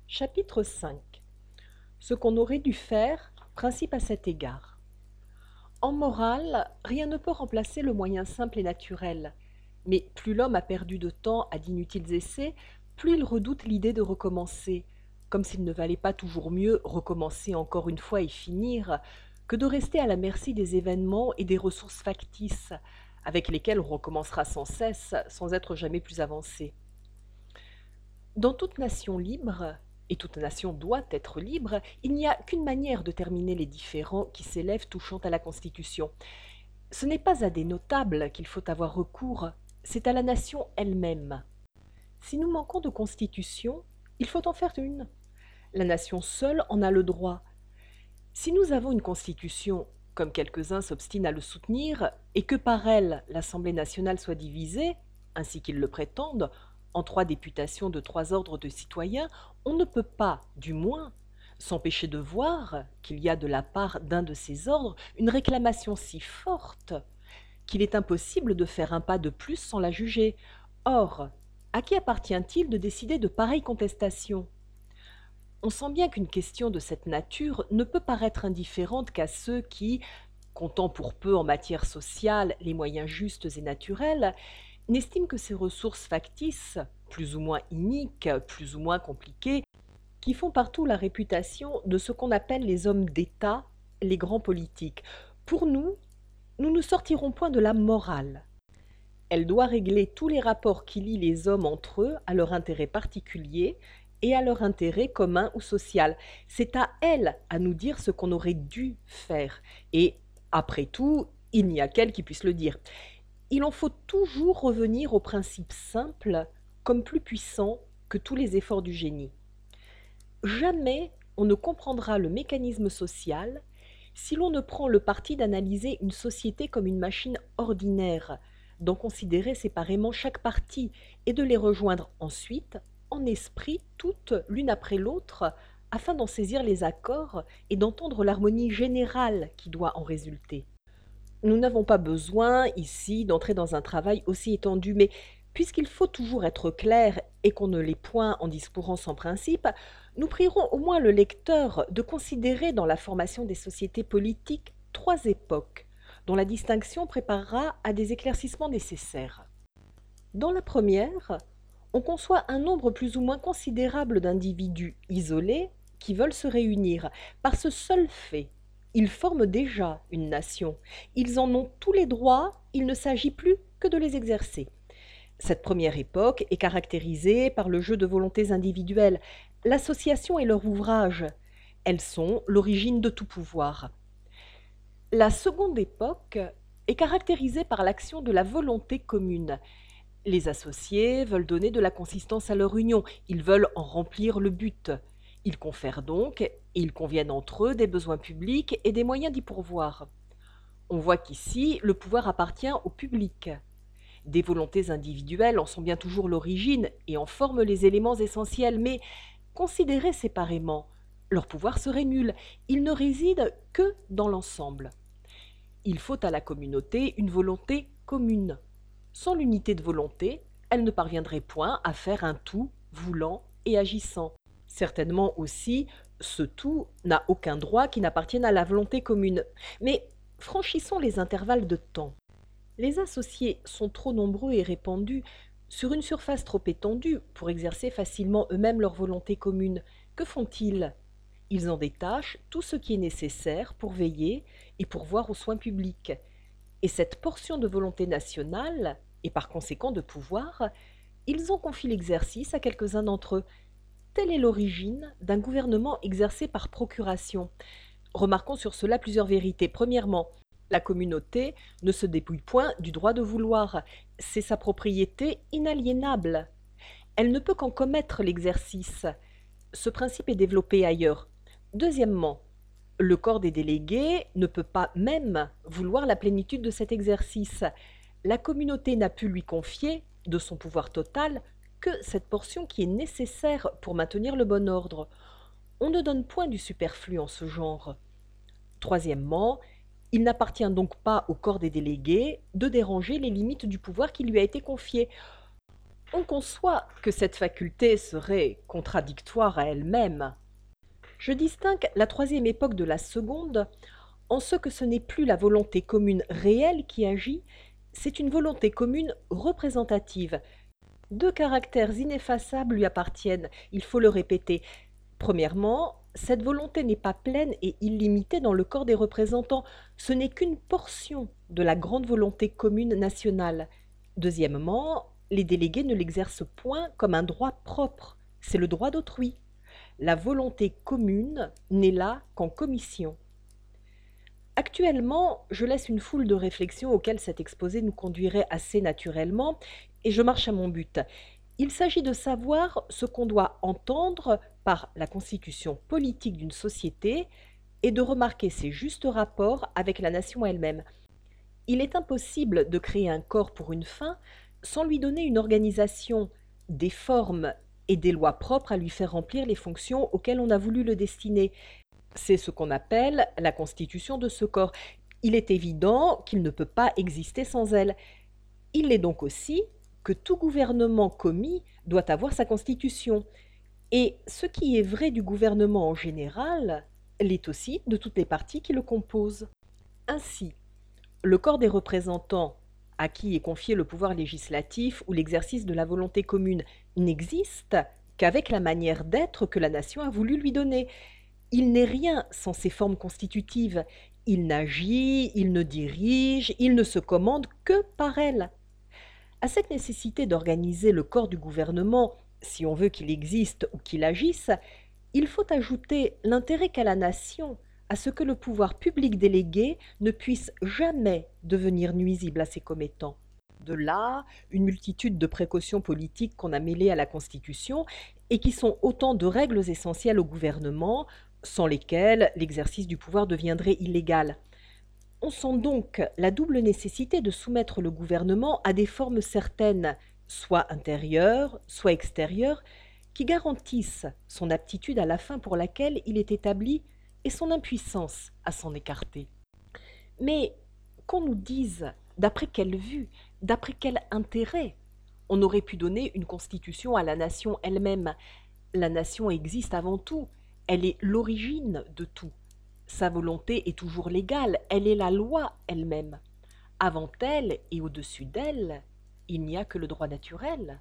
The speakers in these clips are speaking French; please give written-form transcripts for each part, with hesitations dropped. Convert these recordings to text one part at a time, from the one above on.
Chapitre 5. Ce qu'on aurait dû faire, principe à cet égard. En morale, rien ne peut remplacer le moyen simple et naturel. Mais plus l'homme a perdu de temps à d'inutiles essais, plus il redoute l'idée de recommencer, comme s'il ne valait pas toujours mieux recommencer encore une fois et finir, que de rester à la merci des événements et des ressources factices, avec lesquelles on recommencera sans cesse, sans être jamais plus avancé. Dans toute nation libre, et toute nation doit être libre, il n'y a qu'une manière de terminer les différends qui s'élèvent touchant à la Constitution. Ce n'est pas à des notables qu'il faut avoir recours, c'est à la nation elle-même. Si nous manquons de Constitution, il faut en faire une. La nation seule en a le droit. Si nous avons une Constitution, comme quelques-uns s'obstinent à le soutenir, et que par elle l'Assemblée nationale soit divisée, ainsi qu'ils le prétendent, en 3 députations de 3 ordres de citoyens, on ne peut pas, du moins, s'empêcher de voir qu'il y a de la part d'un de ces ordres une réclamation si forte qu'il est impossible de faire un pas de plus sans la juger. Or, à qui appartient-il de décider de pareilles contestations ? On sent bien qu'une question de cette nature ne peut paraître indifférente qu'à ceux qui, comptant pour peu en matière sociale les moyens justes et naturels, n'estiment que ces ressources factices, plus ou moins iniques, plus ou moins compliquées, qui font partout la réputation de ce qu'on appelle les hommes d'État, les grands politiques. Pour nous, nous ne sortirons point de la morale. Elle doit régler tous les rapports qui lient les hommes entre eux à leur intérêt particulier et à leur intérêt commun ou social. C'est à elle à nous dire ce qu'on aurait dû faire. Et, après tout, il n'y a qu'elle qui puisse le dire. Il en faut toujours revenir au principe simple comme plus puissant que tous les efforts du génie. Jamais on ne comprendra le mécanisme social si l'on ne prend le parti d'analyser une société comme une machine ordinaire, d'en considérer séparément chaque partie et de les rejoindre ensuite en esprit toutes l'une après l'autre afin d'en saisir les accords et d'entendre l'harmonie générale qui doit en résulter. Nous n'avons pas besoin, ici, d'entrer dans un travail aussi étendu, mais puisqu'il faut toujours être clair et qu'on ne l'est point en discourant sans principe, nous prierons au moins le lecteur de considérer dans la formation des sociétés politiques 3 époques, dont la distinction préparera à des éclaircissements nécessaires. Dans la première, on conçoit un nombre plus ou moins considérable d'individus isolés qui veulent se réunir. Par ce seul fait, ils forment déjà une nation. Ils en ont tous les droits, il ne s'agit plus que de les exercer. Cette première époque est caractérisée par le jeu de volontés individuelles. L'association est leur ouvrage. Elles sont l'origine de tout pouvoir. La seconde époque est caractérisée par l'action de la volonté commune. Les associés veulent donner de la consistance à leur union, ils veulent en remplir le but. Ils confèrent donc, et ils conviennent entre eux des besoins publics et des moyens d'y pourvoir. On voit qu'ici, le pouvoir appartient au public. Des volontés individuelles en sont bien toujours l'origine et en forment les éléments essentiels, mais considérés séparément, leur pouvoir serait nul, il ne réside que dans l'ensemble. Il faut à la communauté une volonté commune. Sans l'unité de volonté, elle ne parviendrait point à faire un tout voulant et agissant. Certainement aussi, ce tout n'a aucun droit qui n'appartienne à la volonté commune. Mais franchissons les intervalles de temps. Les associés sont trop nombreux et répandus sur une surface trop étendue pour exercer facilement eux-mêmes leur volonté commune. Que font-ils ? Ils en détachent tout ce qui est nécessaire pour veiller et pourvoir aux soins publics. Et cette portion de volonté nationale, et par conséquent de pouvoir, ils en confient l'exercice à quelques-uns d'entre eux. Telle est l'origine d'un gouvernement exercé par procuration. Remarquons sur cela plusieurs vérités. Premièrement, la communauté ne se dépouille point du droit de vouloir. C'est sa propriété inaliénable. Elle ne peut qu'en commettre l'exercice. Ce principe est développé ailleurs. Deuxièmement, le corps des délégués ne peut pas même vouloir la plénitude de cet exercice. La communauté n'a pu lui confier, de son pouvoir total, que cette portion qui est nécessaire pour maintenir le bon ordre. On ne donne point du superflu en ce genre. Troisièmement, il n'appartient donc pas au corps des délégués de déranger les limites du pouvoir qui lui a été confié. On conçoit que cette faculté serait contradictoire à elle-même. Je distingue la troisième époque de la seconde en ce que ce n'est plus la volonté commune réelle qui agit, c'est une volonté commune représentative. Deux caractères ineffaçables lui appartiennent, il faut le répéter. Premièrement, cette volonté n'est pas pleine et illimitée dans le corps des représentants, ce n'est qu'une portion de la grande volonté commune nationale. Deuxièmement, les délégués ne l'exercent point comme un droit propre, c'est le droit d'autrui. La volonté commune n'est là qu'en commission. Actuellement, je laisse une foule de réflexions auxquelles cet exposé nous conduirait assez naturellement, et je marche à mon but. Il s'agit de savoir ce qu'on doit entendre par la constitution politique d'une société et de remarquer ses justes rapports avec la nation elle-même. Il est impossible de créer un corps pour une fin sans lui donner une organisation, des formes et des lois propres à lui faire remplir les fonctions auxquelles on a voulu le destiner. C'est ce qu'on appelle la constitution de ce corps. Il est évident qu'il ne peut pas exister sans elle. Il est donc aussi que tout gouvernement commis doit avoir sa constitution. Et ce qui est vrai du gouvernement en général l'est aussi de toutes les parties qui le composent. Ainsi, le corps des représentants, à qui est confié le pouvoir législatif ou l'exercice de la volonté commune, n'existe qu'avec la manière d'être que la nation a voulu lui donner. Il n'est rien sans ses formes constitutives. Il n'agit, il ne dirige, il ne se commande que par elles. À cette nécessité d'organiser le corps du gouvernement, si on veut qu'il existe ou qu'il agisse, il faut ajouter l'intérêt qu'a la nation à ce que le pouvoir public délégué ne puisse jamais devenir nuisible à ses commettants. De là, une multitude de précautions politiques qu'on a mêlées à la Constitution et qui sont autant de règles essentielles au gouvernement, sans lesquelles l'exercice du pouvoir deviendrait illégal. On sent donc la double nécessité de soumettre le gouvernement à des formes certaines, soit intérieures, soit extérieures, qui garantissent son aptitude à la fin pour laquelle il est établi et son impuissance à s'en écarter. Mais qu'on nous dise d'après quelle vue, d'après quel intérêt on aurait pu donner une constitution à la nation elle-même. La nation existe avant tout, elle est l'origine de tout. Sa volonté est toujours légale, elle est la loi elle-même. Avant elle et au-dessus d'elle, il n'y a que le droit naturel.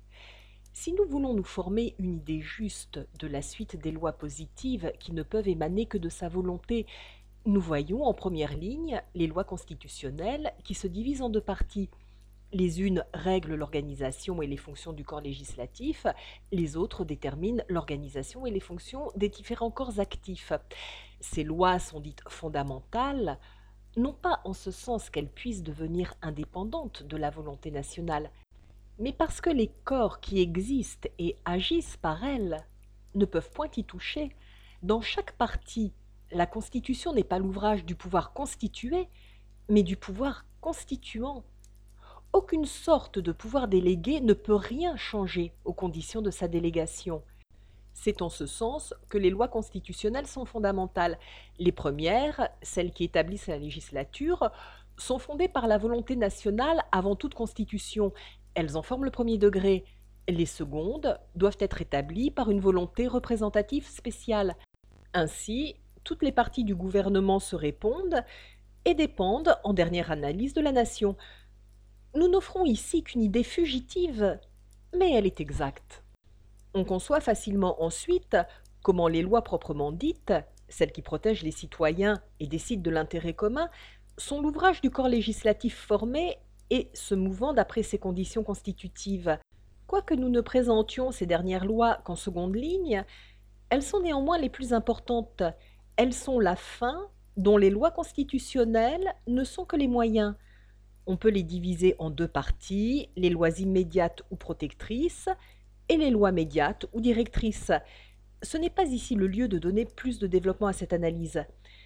Si nous voulons nous former une idée juste de la suite des lois positives qui ne peuvent émaner que de sa volonté, nous voyons en première ligne les lois constitutionnelles qui se divisent en deux parties. Les unes règlent l'organisation et les fonctions du corps législatif, les autres déterminent l'organisation et les fonctions des différents corps actifs. Ces lois sont dites fondamentales, non pas en ce sens qu'elles puissent devenir indépendantes de la volonté nationale, mais parce que les corps qui existent et agissent par elles ne peuvent point y toucher. Dans chaque partie, la Constitution n'est pas l'ouvrage du pouvoir constitué, mais du pouvoir constituant. Aucune sorte de pouvoir délégué ne peut rien changer aux conditions de sa délégation. C'est en ce sens que les lois constitutionnelles sont fondamentales. Les premières, celles qui établissent la législature, sont fondées par la volonté nationale avant toute constitution. Elles en forment le premier degré. Les secondes doivent être établies par une volonté représentative spéciale. Ainsi, toutes les parties du gouvernement se répondent et dépendent, en dernière analyse, de la nation. Nous n'offrons ici qu'une idée fugitive, mais elle est exacte. On conçoit facilement ensuite comment les lois proprement dites, celles qui protègent les citoyens et décident de l'intérêt commun, sont l'ouvrage du corps législatif formé et se mouvant d'après ces conditions constitutives. Quoique nous ne présentions ces dernières lois qu'en seconde ligne, elles sont néanmoins les plus importantes. Elles sont la fin dont les lois constitutionnelles ne sont que les moyens. On peut les diviser en deux parties, les lois immédiates ou protectrices et les lois médiates ou directrices. Ce n'est pas ici le lieu de donner plus de développement à cette analyse.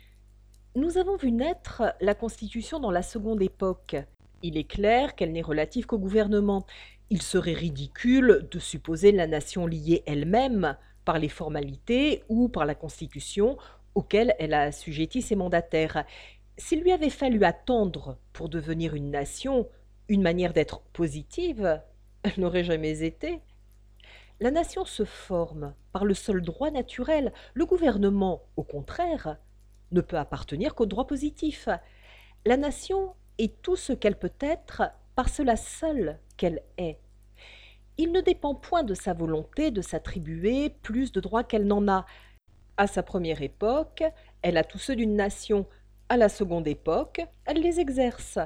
Nous avons vu naître la Constitution dans la seconde époque. Il est clair qu'elle n'est relative qu'au gouvernement. Il serait ridicule de supposer la nation liée elle-même par les formalités ou par la Constitution auxquelles elle a assujetti ses mandataires. S'il lui avait fallu attendre pour devenir une nation une manière d'être positive, Elle n'aurait jamais été. La nation se forme par le seul droit naturel. Le gouvernement, au contraire, ne peut appartenir qu'au droit positif. La nation est tout ce qu'elle peut être par cela seule qu'elle est. Il ne dépend point de sa volonté de s'attribuer plus de droits qu'elle n'en a. À sa première époque, elle a tous ceux d'une nation. À la seconde époque, elle les exerce.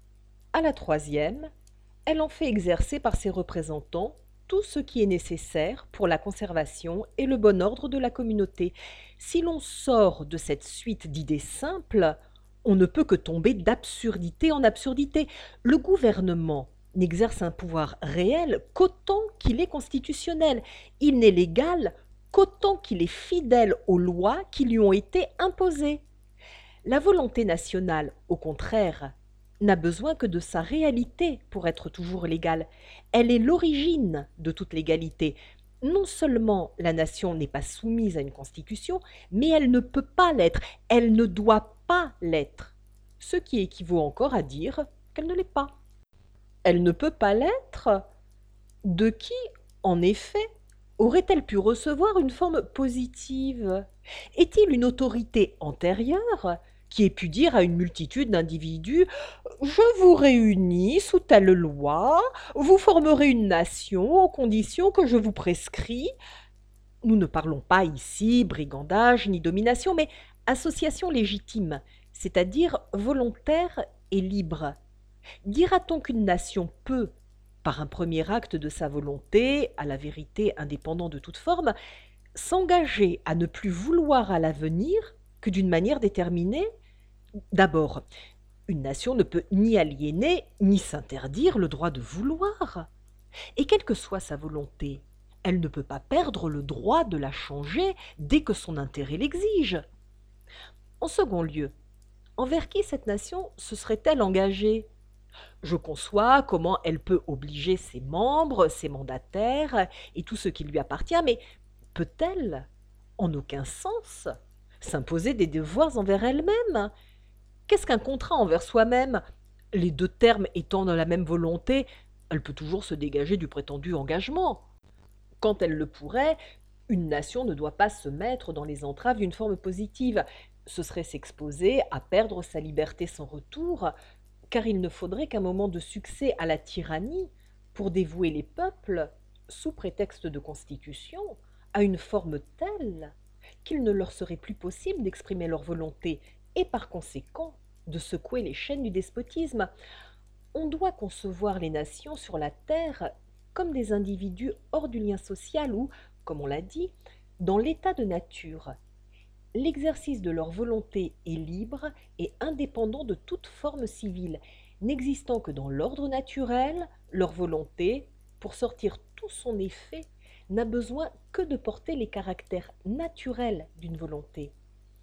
À la troisième, elle en fait exercer par ses représentants tout ce qui est nécessaire pour la conservation et le bon ordre de la communauté. Si l'on sort de cette suite d'idées simples, on ne peut que tomber d'absurdité en absurdité. Le gouvernement n'exerce un pouvoir réel qu'autant qu'il est constitutionnel. Il n'est légal qu'autant qu'il est fidèle aux lois qui lui ont été imposées. La volonté nationale, au contraire, n'a besoin que de sa réalité pour être toujours légale. Elle est l'origine de toute légalité. Non seulement la nation n'est pas soumise à une constitution, mais elle ne peut pas l'être, elle ne doit pas l'être, ce qui équivaut encore à dire qu'elle ne l'est pas. Elle ne peut pas l'être. De qui, en effet, aurait-elle pu recevoir une forme positive? Est-il une autorité antérieure qui ait pu dire à une multitude d'individus: je vous réunis sous telle loi, vous formerez une nation aux conditions que je vous prescris? Nous ne parlons pas ici brigandage ni domination, mais association légitime, c'est-à-dire volontaire et libre. Dira-t-on qu'une nation peut, par un premier acte de sa volonté, à la vérité indépendant de toute forme, s'engager à ne plus vouloir à l'avenir que d'une manière déterminée? D'abord, une nation ne peut ni aliéner ni s'interdire le droit de vouloir. Et quelle que soit sa volonté, elle ne peut pas perdre le droit de la changer dès que son intérêt l'exige. En second lieu, envers qui cette nation se serait-elle engagée? Je conçois comment elle peut obliger ses membres, ses mandataires et tout ce qui lui appartient, mais peut-elle, en aucun sens, s'imposer des devoirs envers elle-même? Qu'est-ce qu'un contrat envers soi-même? Les deux termes étant dans la même volonté, elle peut toujours se dégager du prétendu engagement. Quand elle le pourrait, une nation ne doit pas se mettre dans les entraves d'une forme positive. Ce serait s'exposer à perdre sa liberté sans retour, car il ne faudrait qu'un moment de succès à la tyrannie pour dévouer les peuples, sous prétexte de constitution, à une forme telle qu'il ne leur serait plus possible d'exprimer leur volonté et par conséquent de secouer les chaînes du despotisme. On doit concevoir les nations sur la terre comme des individus hors du lien social ou, comme on l'a dit, dans l'état de nature. L'exercice de leur volonté est libre et indépendant de toute forme civile, n'existant que dans l'ordre naturel, leur volonté, pour sortir tout son effet, n'a besoin que de porter les caractères naturels d'une volonté.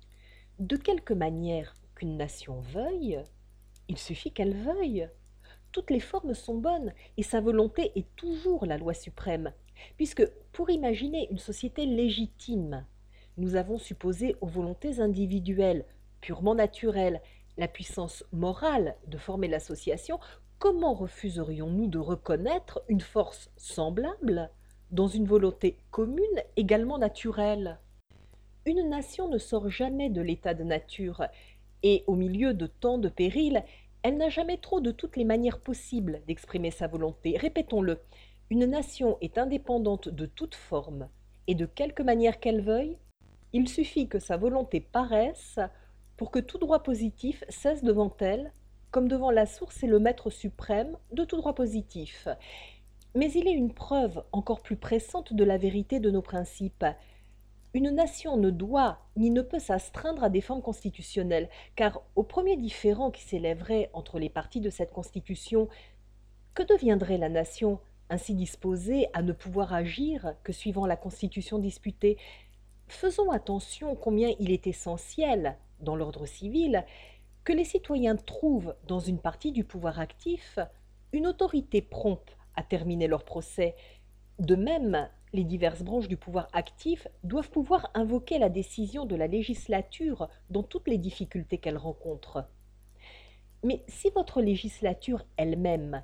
De quelque manière qu'une nation veuille, il suffit qu'elle veuille. Toutes les formes sont bonnes et sa volonté est toujours la loi suprême, puisque pour imaginer une société légitime, nous avons supposé aux volontés individuelles, purement naturelles, la puissance morale de former l'association. Comment refuserions-nous de reconnaître une force semblable dans une volonté commune également naturelle? Une nation ne sort jamais de l'état de nature, et au milieu de tant de périls, elle n'a jamais trop de toutes les manières possibles d'exprimer sa volonté. Répétons-le, une nation est indépendante de toute forme, et de quelque manière qu'elle veuille, il suffit que sa volonté paraisse pour que tout droit positif cesse devant elle, comme devant la source et le maître suprême de tout droit positif. Mais il est une preuve encore plus pressante de la vérité de nos principes. Une nation ne doit ni ne peut s'astreindre à des formes constitutionnelles, car au premier différend qui s'élèverait entre les parties de cette constitution, que deviendrait la nation ainsi disposée à ne pouvoir agir que suivant la constitution disputée? Faisons attention combien il est essentiel, dans l'ordre civil, que les citoyens trouvent dans une partie du pouvoir actif une autorité prompte à terminer leur procès. De même, les diverses branches du pouvoir actif doivent pouvoir invoquer la décision de la législature dans toutes les difficultés qu'elle rencontre. Mais si votre législature elle-même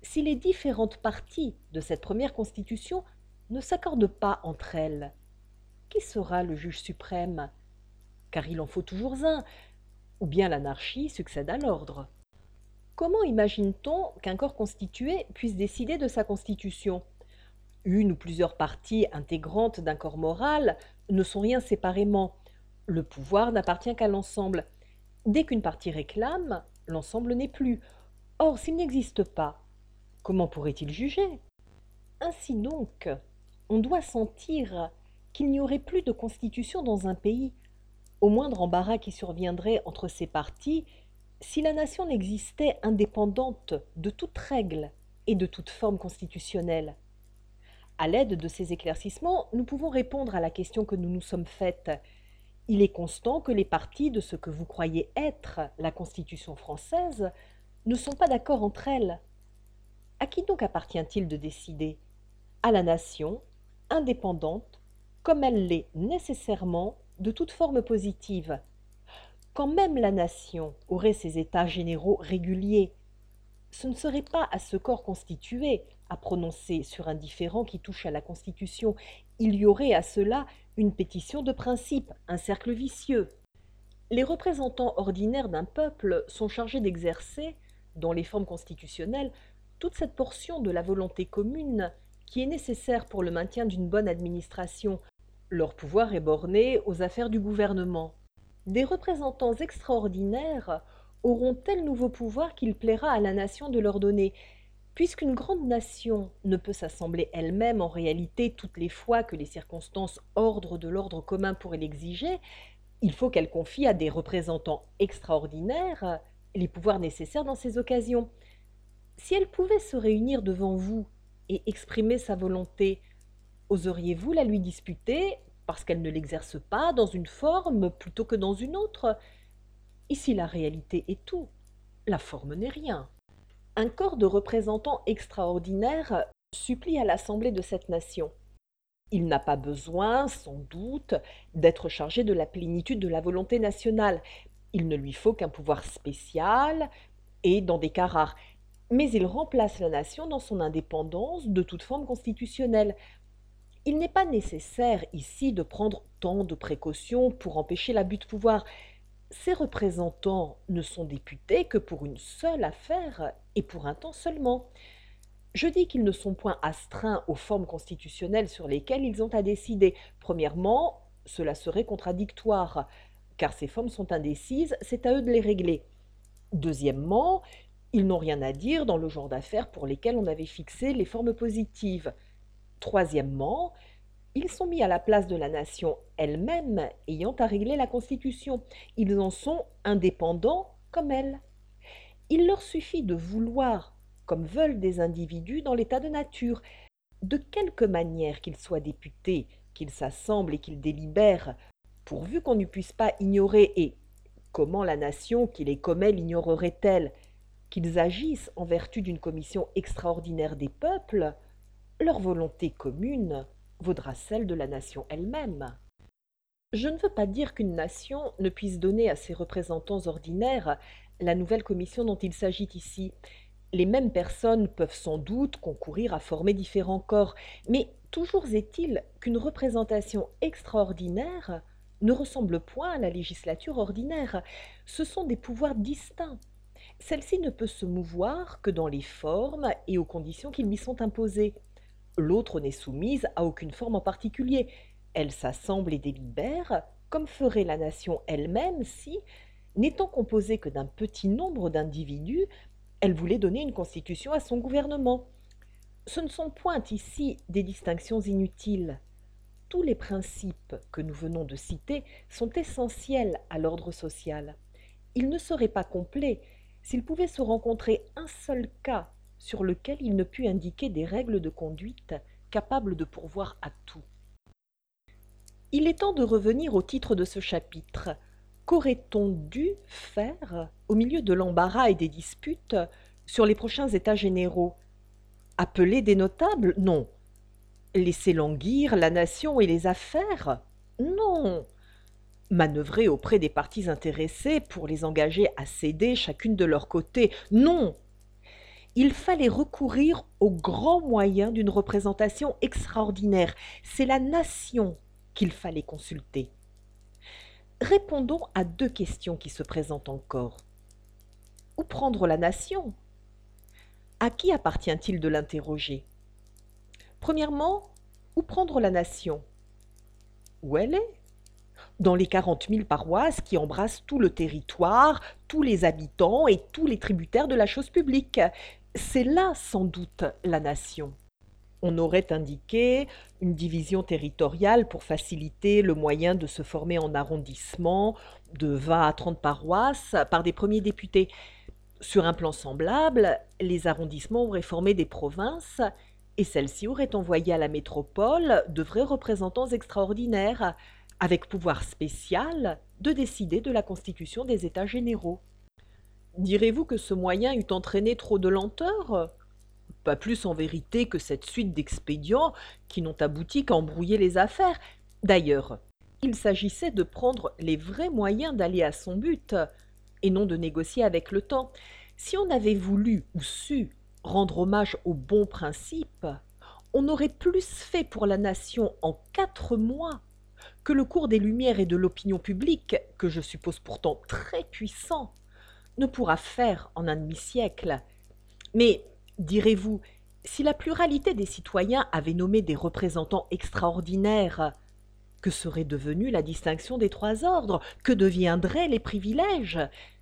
si les différentes parties de cette première constitution ne s'accordent pas entre elles, qui sera le juge suprême? Car il en faut toujours un, ou bien l'anarchie succède à l'ordre. Comment imagine-t-on qu'un corps constitué puisse décider de sa constitution? Une ou plusieurs parties intégrantes d'un corps moral ne sont rien séparément. Le pouvoir n'appartient qu'à l'ensemble. Dès qu'une partie réclame, l'ensemble n'est plus. Or, s'il n'existe pas, comment pourrait-il juger? Ainsi donc, on doit sentir qu'il n'y aurait plus de constitution dans un pays, au moindre embarras qui surviendrait entre ces parties, si la nation n'existait indépendante de toute règle et de toute forme constitutionnelle. À l'aide de ces éclaircissements, nous pouvons répondre à la question que nous nous sommes faite. Il est constant que les parties de ce que vous croyez être la Constitution française ne sont pas d'accord entre elles. À qui donc appartient-il de décider? À la nation, indépendante, comme elle l'est nécessairement de toute forme positive. Quand même la nation aurait ses états généraux réguliers, ce ne serait pas à ce corps constitué à prononcer sur un différend qui touche à la Constitution. Il y aurait à cela une pétition de principe, un cercle vicieux. Les représentants ordinaires d'un peuple sont chargés d'exercer, dans les formes constitutionnelles, toute cette portion de la volonté commune qui est nécessaire pour le maintien d'une bonne administration. Leur pouvoir est borné aux affaires du gouvernement. Des représentants extraordinaires auront tel nouveau pouvoir qu'il plaira à la nation de leur donner. Puisqu'une grande nation ne peut s'assembler elle-même en réalité toutes les fois que les circonstances ordres de l'ordre commun pourraient l'exiger, il faut qu'elle confie à des représentants extraordinaires les pouvoirs nécessaires dans ces occasions. Si elle pouvait se réunir devant vous et exprimer sa volonté, oseriez-vous la lui disputer parce qu'elle ne l'exerce pas dans une forme plutôt que dans une autre? Ici la réalité est tout, la forme n'est rien. Un corps de représentants extraordinaires supplie à l'Assemblée de cette nation. Il n'a pas besoin, sans doute, d'être chargé de la plénitude de la volonté nationale. Il ne lui faut qu'un pouvoir spécial et dans des cas rares. Mais il remplace la nation dans son indépendance de toute forme constitutionnelle. Il n'est pas nécessaire ici de prendre tant de précautions pour empêcher l'abus de pouvoir. Ces représentants ne sont députés que pour une seule affaire et pour un temps seulement. Je dis qu'ils ne sont point astreints aux formes constitutionnelles sur lesquelles ils ont à décider. Premièrement, cela serait contradictoire, car ces formes sont indécises, c'est à eux de les régler. Deuxièmement, ils n'ont rien à dire dans le genre d'affaires pour lesquelles on avait fixé les formes positives. Troisièmement, ils sont mis à la place de la nation elle-même ayant à régler la Constitution. Ils en sont indépendants comme elle. Il leur suffit de vouloir, comme veulent des individus dans l'état de nature, de quelque manière qu'ils soient députés, qu'ils s'assemblent et qu'ils délibèrent, pourvu qu'on ne puisse pas ignorer, et comment la nation qui les commet l'ignorerait-elle, qu'ils agissent en vertu d'une commission extraordinaire des peuples, leur volonté commune vaudra celle de la nation elle-même. Je ne veux pas dire qu'une nation ne puisse donner à ses représentants ordinaires la nouvelle commission dont il s'agit ici. Les mêmes personnes peuvent sans doute concourir à former différents corps, mais toujours est-il qu'une représentation extraordinaire ne ressemble point à la législature ordinaire. Ce sont des pouvoirs distincts. Celle-ci ne peut se mouvoir que dans les formes et aux conditions qui lui sont imposées. L'autre n'est soumise à aucune forme en particulier. Elle s'assemble et délibère, comme ferait la nation elle-même si, n'étant composée que d'un petit nombre d'individus, elle voulait donner une constitution à son gouvernement. Ce ne sont point ici des distinctions inutiles. Tous les principes que nous venons de citer sont essentiels à l'ordre social. Il ne serait pas complet s'il pouvait se rencontrer un seul cas sur lequel il ne put indiquer des règles de conduite capables de pourvoir à tout. Il est temps de revenir au titre de ce chapitre. Qu'aurait-on dû faire au milieu de l'embarras et des disputes sur les prochains états généraux? Appeler des notables? Non. Laisser languir la nation et les affaires? Non. Manœuvrer auprès des parties intéressées pour les engager à céder chacune de leur côté? Non. il fallait recourir au grand moyen d'une représentation extraordinaire. C'est la nation qu'il fallait consulter. Répondons à deux questions qui se présentent encore. Où prendre la nation? À qui appartient-il de l'interroger? Premièrement, où prendre la nation? Où elle est? Dans les 40 000 paroisses qui embrassent tout le territoire, tous les habitants et tous les tributaires de la chose publique. C'est là, sans doute, la nation. On aurait indiqué une division territoriale pour faciliter le moyen de se former en arrondissement de 20 à 30 paroisses par des premiers députés. Sur un plan semblable, les arrondissements auraient formé des provinces et celles-ci auraient envoyé à la métropole de vrais représentants extraordinaires, avec pouvoir spécial de décider de la constitution des États généraux. Direz-vous que ce moyen eût entraîné trop de lenteur? Pas plus en vérité que cette suite d'expédients qui n'ont abouti qu'à embrouiller les affaires. D'ailleurs, il s'agissait de prendre les vrais moyens d'aller à son but, et non de négocier avec le temps. Si on avait voulu ou su rendre hommage aux bons principes, on aurait plus fait pour la nation en 4 mois que le cours des Lumières et de l'opinion publique, que je suppose pourtant très puissant, ne pourra faire en un demi-siècle. Mais, direz-vous, si la pluralité des citoyens avait nommé des représentants extraordinaires, que serait devenue la distinction des 3 ordres? Que deviendraient les privilèges?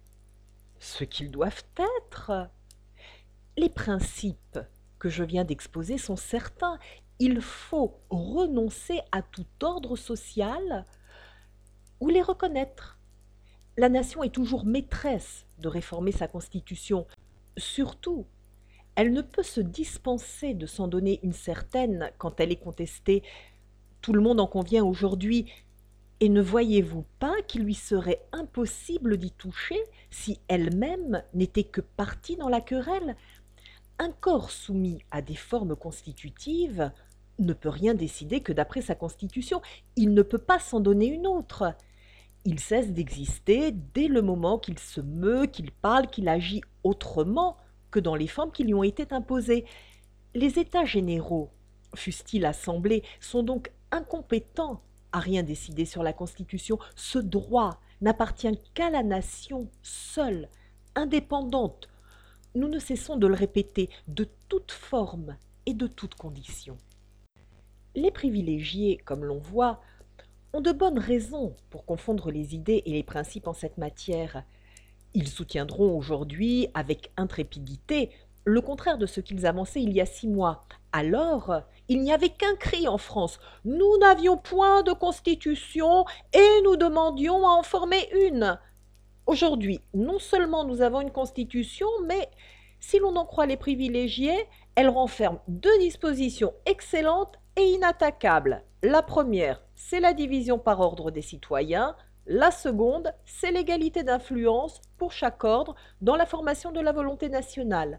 Ce qu'ils doivent être. Les principes que je viens d'exposer sont certains. Il faut renoncer à tout ordre social ou les reconnaître. La nation est toujours maîtresse de réformer sa constitution. Surtout, elle ne peut se dispenser de s'en donner une certaine quand elle est contestée. Tout le monde en convient aujourd'hui. Et ne voyez-vous pas qu'il lui serait impossible d'y toucher si elle-même n'était que partie dans la querelle? Un corps soumis à des formes constitutives ne peut rien décider que d'après sa constitution. Il ne peut pas s'en donner une autre. Il cesse d'exister dès le moment qu'il se meut, qu'il parle, qu'il agit autrement que dans les formes qui lui ont été imposées. Les États généraux, fussent-ils assemblés, sont donc incompétents à rien décider sur la Constitution. Ce droit n'appartient qu'à la nation seule, indépendante. Nous ne cessons de le répéter, de toute forme et de toute condition. Les privilégiés, comme l'on voit, ont de bonnes raisons pour confondre les idées et les principes en cette matière. Ils soutiendront aujourd'hui, avec intrépidité, le contraire de ce qu'ils avançaient il y a 6 mois. Alors, il n'y avait qu'un cri en France. Nous n'avions point de constitution et nous demandions à en former une. Aujourd'hui, non seulement nous avons une constitution, mais si l'on en croit les privilégiés, elle renferme 2 dispositions excellentes et inattaquables. La première, c'est la division par ordre des citoyens. La seconde, c'est l'égalité d'influence pour chaque ordre dans la formation de la volonté nationale.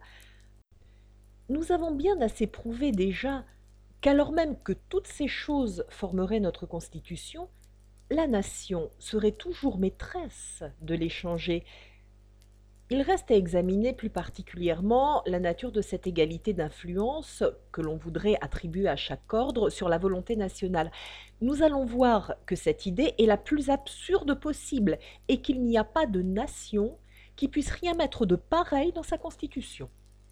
Nous avons bien assez prouvé déjà qu'alors même que toutes ces choses formeraient notre Constitution, la nation serait toujours maîtresse de les changer. Il reste à examiner plus particulièrement la nature de cette égalité d'influence que l'on voudrait attribuer à chaque ordre sur la volonté nationale. Nous allons voir que cette idée est la plus absurde possible et qu'il n'y a pas de nation qui puisse rien mettre de pareil dans sa constitution.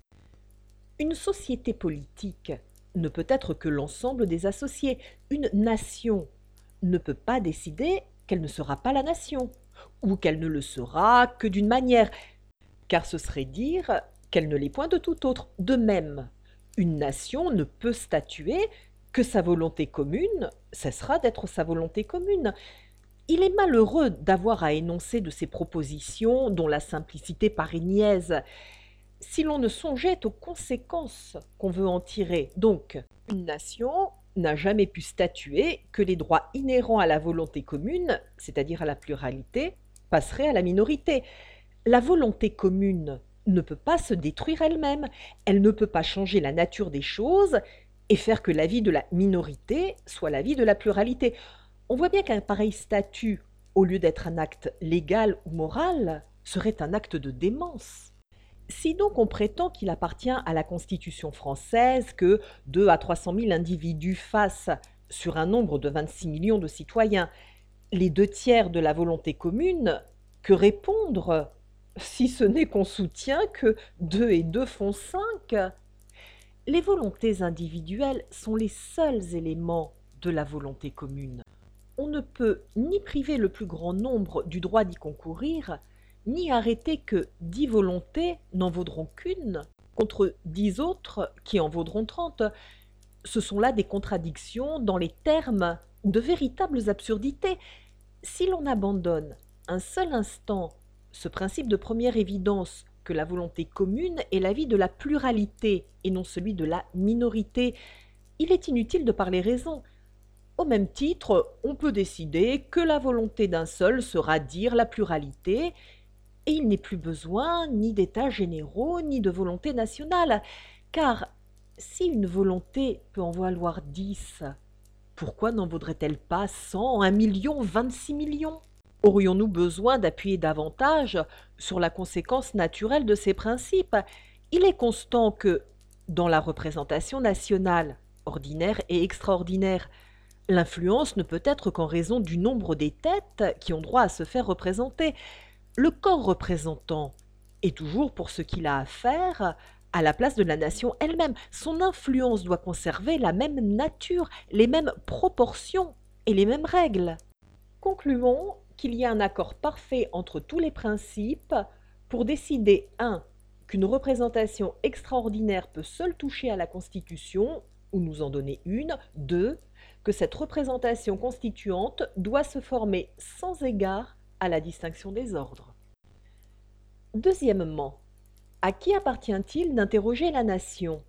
Une société politique ne peut être que l'ensemble des associés. Une nation ne peut pas décider qu'elle ne sera pas la nation, ou qu'elle ne le sera que d'une manière, car ce serait dire qu'elle ne l'est point de tout autre. De même, une nation ne peut statuer que sa volonté commune cessera d'être sa volonté commune. Il est malheureux d'avoir à énoncer de ces propositions dont la simplicité paraît niaise, si l'on ne songeait aux conséquences qu'on veut en tirer. Donc, une nation n'a jamais pu statuer que les droits inhérents à la volonté commune, c'est-à-dire à la pluralité, passeraient à la minorité. La volonté commune ne peut pas se détruire elle-même, elle ne peut pas changer la nature des choses et faire que l'avis de la minorité soit l'avis de la pluralité. On voit bien qu'un pareil statut, au lieu d'être un acte légal ou moral, serait un acte de démence. Si donc on prétend qu'il appartient à la Constitution française que 2 à 300 000 individus fassent, sur un nombre de 26 millions de citoyens, les 2 tiers de la volonté commune, que répondre, si ce n'est qu'on soutient que 2 et 2 font 5? Les volontés individuelles sont les seuls éléments de la volonté commune. On ne peut ni priver le plus grand nombre du droit d'y concourir, ni arrêter que 10 volontés n'en vaudront qu'une, contre 10 autres qui en vaudront 30. Ce sont là des contradictions dans les termes, de véritables absurdités. Si l'on abandonne un seul instant ce principe de première évidence que la volonté commune est l'avis de la pluralité et non celui de la minorité, il est inutile de parler raison. Au même titre, on peut décider que la volonté d'un seul sera dire la pluralité, et il n'est plus besoin ni d'états généraux ni de volonté nationale, car si une volonté peut en valoir 10, pourquoi n'en vaudrait-elle pas 100, 1 million, 26 millions? Aurions-nous besoin d'appuyer davantage sur la conséquence naturelle de ces principes? Il est constant que, dans la représentation nationale, ordinaire et extraordinaire, l'influence ne peut être qu'en raison du nombre des têtes qui ont droit à se faire représenter. Le corps représentant est toujours, pour ce qu'il a à faire, à la place de la nation elle-même. Son influence doit conserver la même nature, les mêmes proportions et les mêmes règles. Concluons qu'il y a un accord parfait entre tous les principes pour décider 1. Qu'une représentation extraordinaire peut seule toucher à la Constitution, ou nous en donner une. 2. Que cette représentation constituante doit se former sans égard à la distinction des ordres. Deuxièmement, à qui appartient-il d'interroger la nation?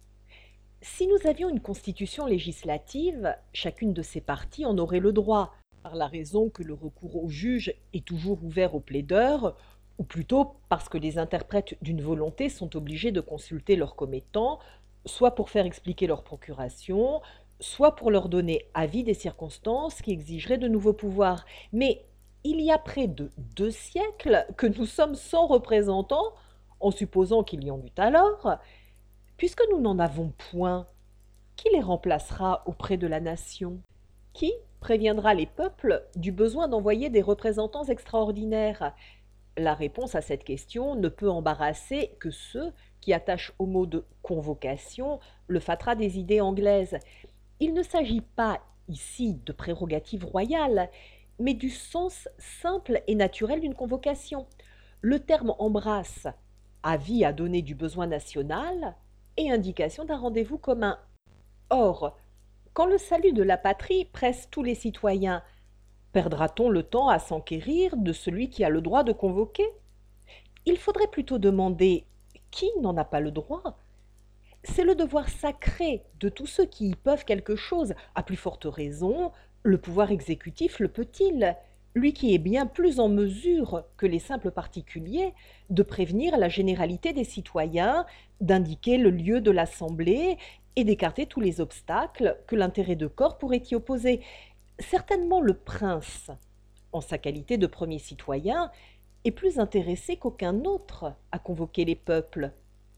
Si nous avions une constitution législative, chacune de ses parties en aurait le droit, par la raison que le recours au juge est toujours ouvert aux plaideurs, ou plutôt parce que les interprètes d'une volonté sont obligés de consulter leurs commettants, soit pour faire expliquer leur procuration, soit pour leur donner avis des circonstances qui exigeraient de nouveaux pouvoirs. Mais il y a près de 2 siècles que nous sommes sans représentants, en supposant qu'il y en eût alors. Puisque nous n'en avons point, qui les remplacera auprès de la nation? Qui préviendra les peuples du besoin d'envoyer des représentants extraordinaires? La réponse à cette question ne peut embarrasser que ceux qui attachent au mot de convocation le fatras des idées anglaises. Il ne s'agit pas ici de prérogative royale, mais du sens simple et naturel d'une convocation. Le terme embrasse avis à donner du besoin national et indication d'un rendez-vous commun. Or, quand le salut de la patrie presse tous les citoyens, perdra-t-on le temps à s'enquérir de celui qui a le droit de convoquer? Il faudrait plutôt demander qui n'en a pas le droit. C'est le devoir sacré de tous ceux qui y peuvent quelque chose. À plus forte raison, le pouvoir exécutif le peut-il, lui qui est bien plus en mesure que les simples particuliers de prévenir la généralité des citoyens, d'indiquer le lieu de l'assemblée et d'écarter tous les obstacles que l'intérêt de corps pourrait y opposer. Certainement le prince, en sa qualité de premier citoyen, est plus intéressé qu'aucun autre à convoquer les peuples.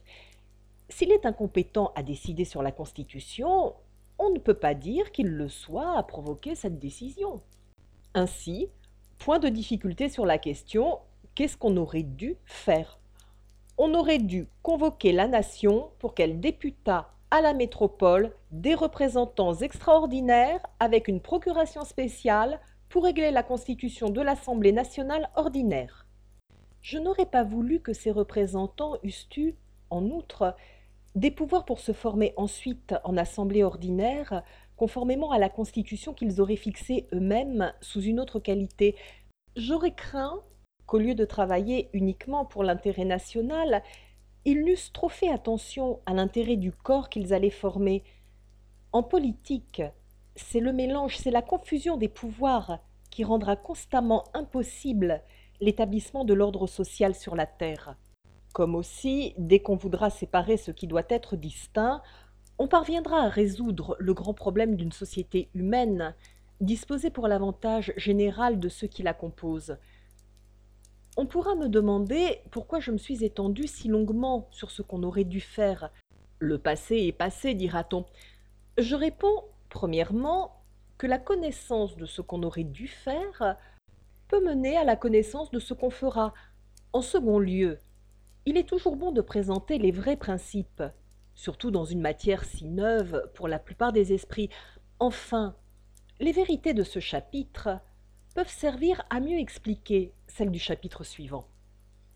S'il est incompétent à décider sur la Constitution, on ne peut pas dire qu'il le soit à provoquer cette décision. Ainsi, point de difficulté sur la question, qu'est-ce qu'on aurait dû faire? On aurait dû convoquer la nation pour qu'elle députât à la métropole des représentants extraordinaires avec une procuration spéciale pour régler la constitution de l'Assemblée nationale ordinaire. Je n'aurais pas voulu que ces représentants eussent eu, en outre, des pouvoirs pour se former ensuite en assemblée ordinaire, conformément à la constitution qu'ils auraient fixée eux-mêmes sous une autre qualité. J'aurais craint qu'au lieu de travailler uniquement pour l'intérêt national, ils n'eussent trop fait attention à l'intérêt du corps qu'ils allaient former. En politique, c'est le mélange, c'est la confusion des pouvoirs qui rendra constamment impossible l'établissement de l'ordre social sur la terre. Comme aussi, dès qu'on voudra séparer ce qui doit être distinct, on parviendra à résoudre le grand problème d'une société humaine, disposée pour l'avantage général de ceux qui la composent. On pourra me demander pourquoi je me suis étendue si longuement sur ce qu'on aurait dû faire. Le passé est passé, dira-t-on. Je réponds, premièrement, que la connaissance de ce qu'on aurait dû faire peut mener à la connaissance de ce qu'on fera. En second lieu, il est toujours bon de présenter les vrais principes, surtout dans une matière si neuve pour la plupart des esprits. Enfin, les vérités de ce chapitre peuvent servir à mieux expliquer celles du chapitre suivant.